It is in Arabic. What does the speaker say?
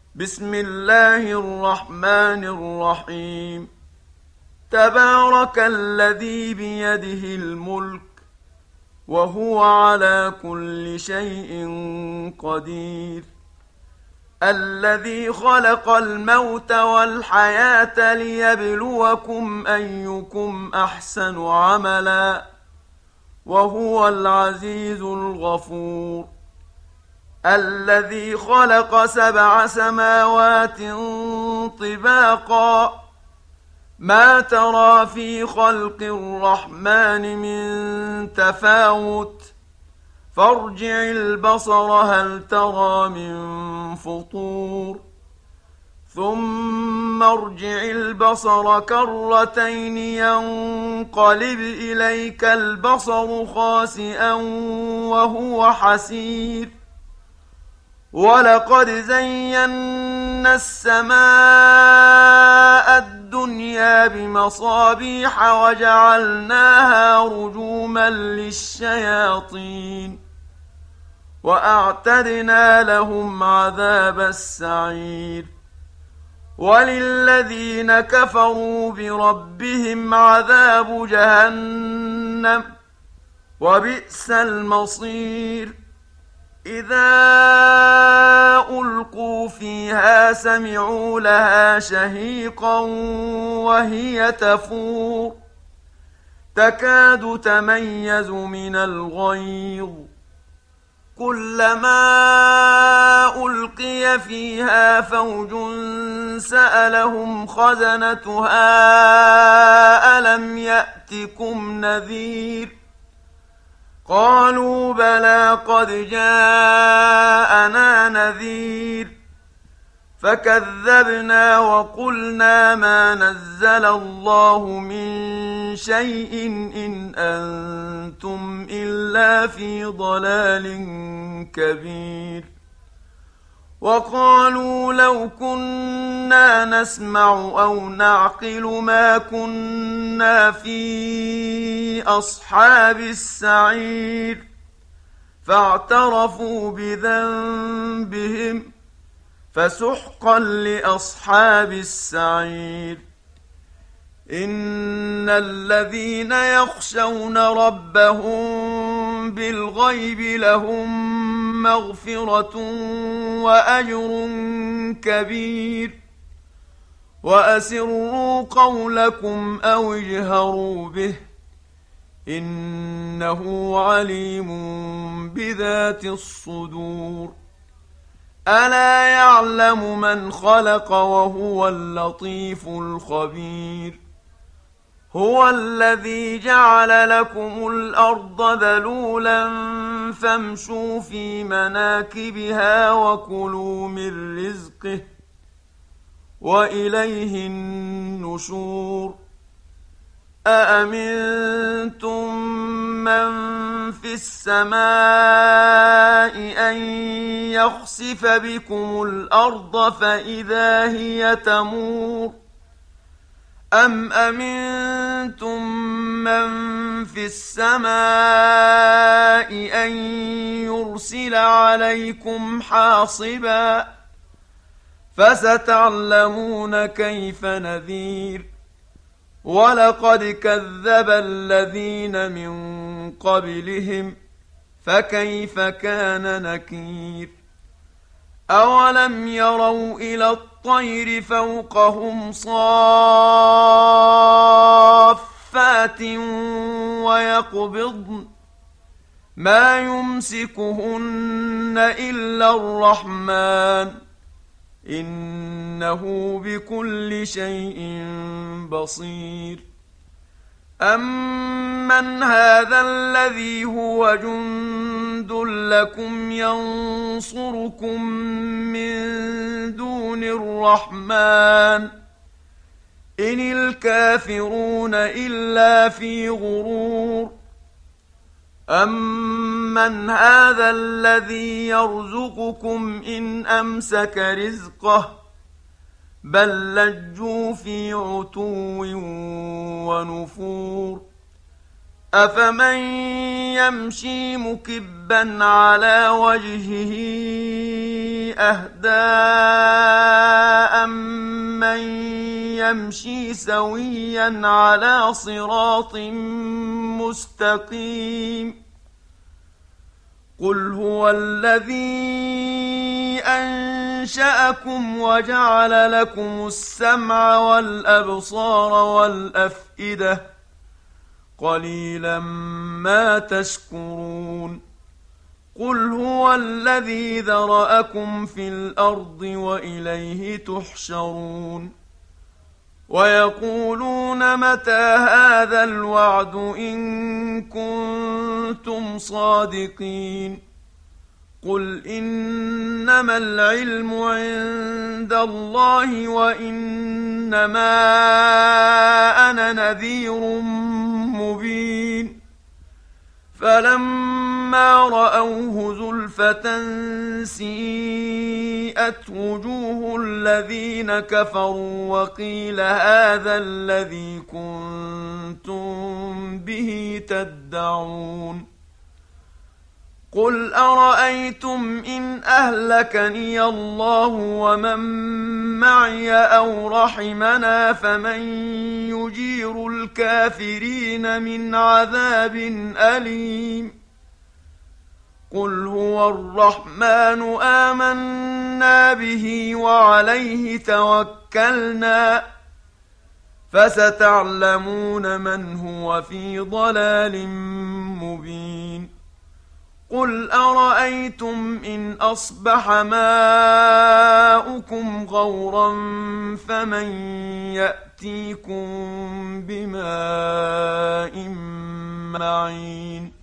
بسم الله الرحمن الرحيم. تبارك الذي بيده الملك وهو على كل شيء قدير. الذي خلق الموت والحياة ليبلوكم أيكم أحسن عملا وهو العزيز الغفور. الذي خلق 7 سماوات طباقا ما ترى في خلق الرحمن من تفاوت فارجع البصر هل ترى من فطور ثم ارجع البصر كرتين ينقلب إليك البصر خاسئا وهو حسير. ولقد زينا السماء الدنيا بمصابيح وجعلناها رجوما للشياطين وأعتدنا لهم عذاب السعير. وللذين كفروا بربهم عذاب جهنم وبئس المصير. إذا ألقوا فيها سمعوا لها شهيقا وهي تفور تكاد تميز من الغيظ كلما ألقي فيها فوج سألهم خزنتها ألم يأتكم نذير قالوا بلى قد جاءنا نذير فكذبنا وقلنا ما نزل الله من شيء إن أنتم إلا في ضلال كبير. وقالوا لو كنا نسمع أو نعقل ما كنا في أصحاب السعير فاعترفوا بذنبهم فسحقا لأصحاب السعير. إن الذين يخشون ربهم بالغيب لهم مغفرة وأجر كبير. وأسروا قولكم أو اجهروا به إنه عليم بذات الصدور. ألا يعلم من خلق وهو اللطيف الخبير. هو الذي جعل لكم الأرض ذلولا فامشوا في مناكبها وكلوا من رزقه وإليه النشور. أأمنتم من في السماء أن يخسف بكم الأرض فإذا هي تمور أم أمنتم من في السماء أن يرسل عليكم حاصبا فستعلمون كيف نذير. ولقد كذب الذين من قبلهم فكيف كان نكير. أولم يروا إلى الطير فوقهم صافات ويقبضن ما يمسكهن إلا الرحمن إنه بكل شيء بصير. أمن هذا الذي هو جند لكم ينصركم من دون الرحمن إن الكافرون إلا في غرور. أمن هذا الذي يرزقكم إن أمسك رزقه بل لجوا في عتو ونفور. أفمن يمشي مكبا على وجهه أهدى أمن يمشي سويا على صراط مستقيم قل هو الذي أنشأكم وجعل لكم السمع والأبصار والأفئدة قليلا ما تشكرون قل هو الذي ذرأكم في الأرض وإليه تحشرون ويقولون متى هذا الوعد إن كنتم صادقين قل إنما العلم عند الله وإنما أنا نذير مبين فلما رأوه زلفة سيئت وجوه الذين كفروا وقيل هذا الذي كنتم به تدعون قل أرأيتم إن أهلكني الله ومن معي أو رحمنا فمن يجير الكافرين من عذاب أليم قل هو الرحمن آمنا به وعليه توكلنا فستعلمون من هو في ضلال مبين قل أرأيتم إن أصبح ماؤكم غورا فمن يأتيكم بماء معين